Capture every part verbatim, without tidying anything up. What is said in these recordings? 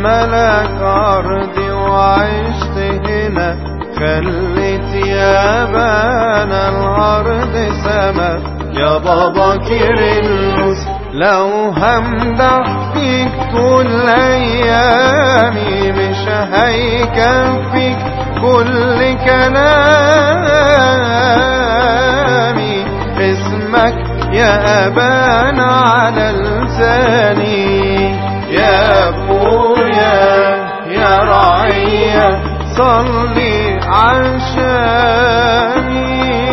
ملك أرضي وعشت هنا، خليت يا بنا الأرض سما. يا بابا كيرلس لو همدح فيك طول أيامي مش هيكفيك كل كلامي. اسمك يا أبانا على لساني، يا أبويا يا رعية صلي عشاني.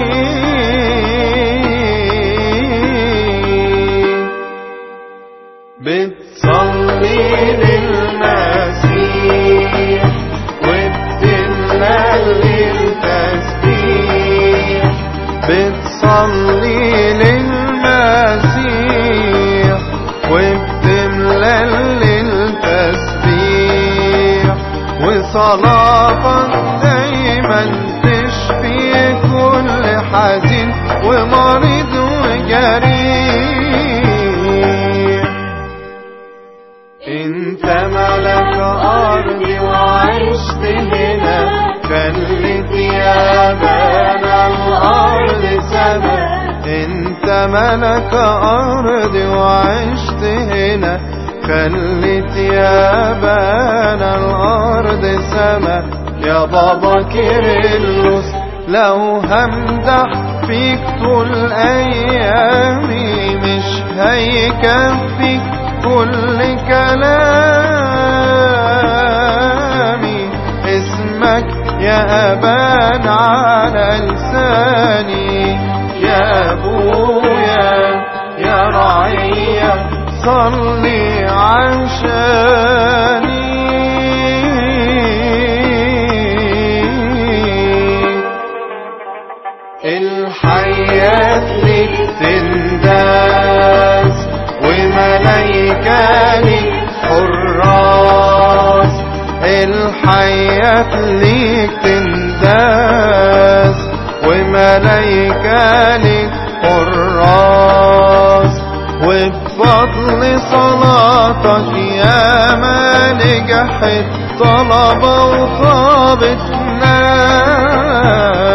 بتصلي للمسيح وبتملى للتسبيح، بتصلي للمسيح وبتملى للتسبيح، وصلاتك دايما تشفي كل حزين ومريض وجريح. انت ملك أرضي وعشت هنا، خليت يا بنا الأرض سما. انت ملك أرضي وعشت هنا، خليت يا بنا الأرض سما. يا بابا كيرلس لو همدح فيك طول أيامي مش هيكفيك كل كلامي. اسمك يا أبان على لساني، يا أبويا يا رعية صلي عشاني. الحياة لك تنداس وملايكة لك حراس، الحياة لك تنداس وملايكة لك حراس. وبفضل صلاتك يا ما نجحت طلبة وطابت ناس.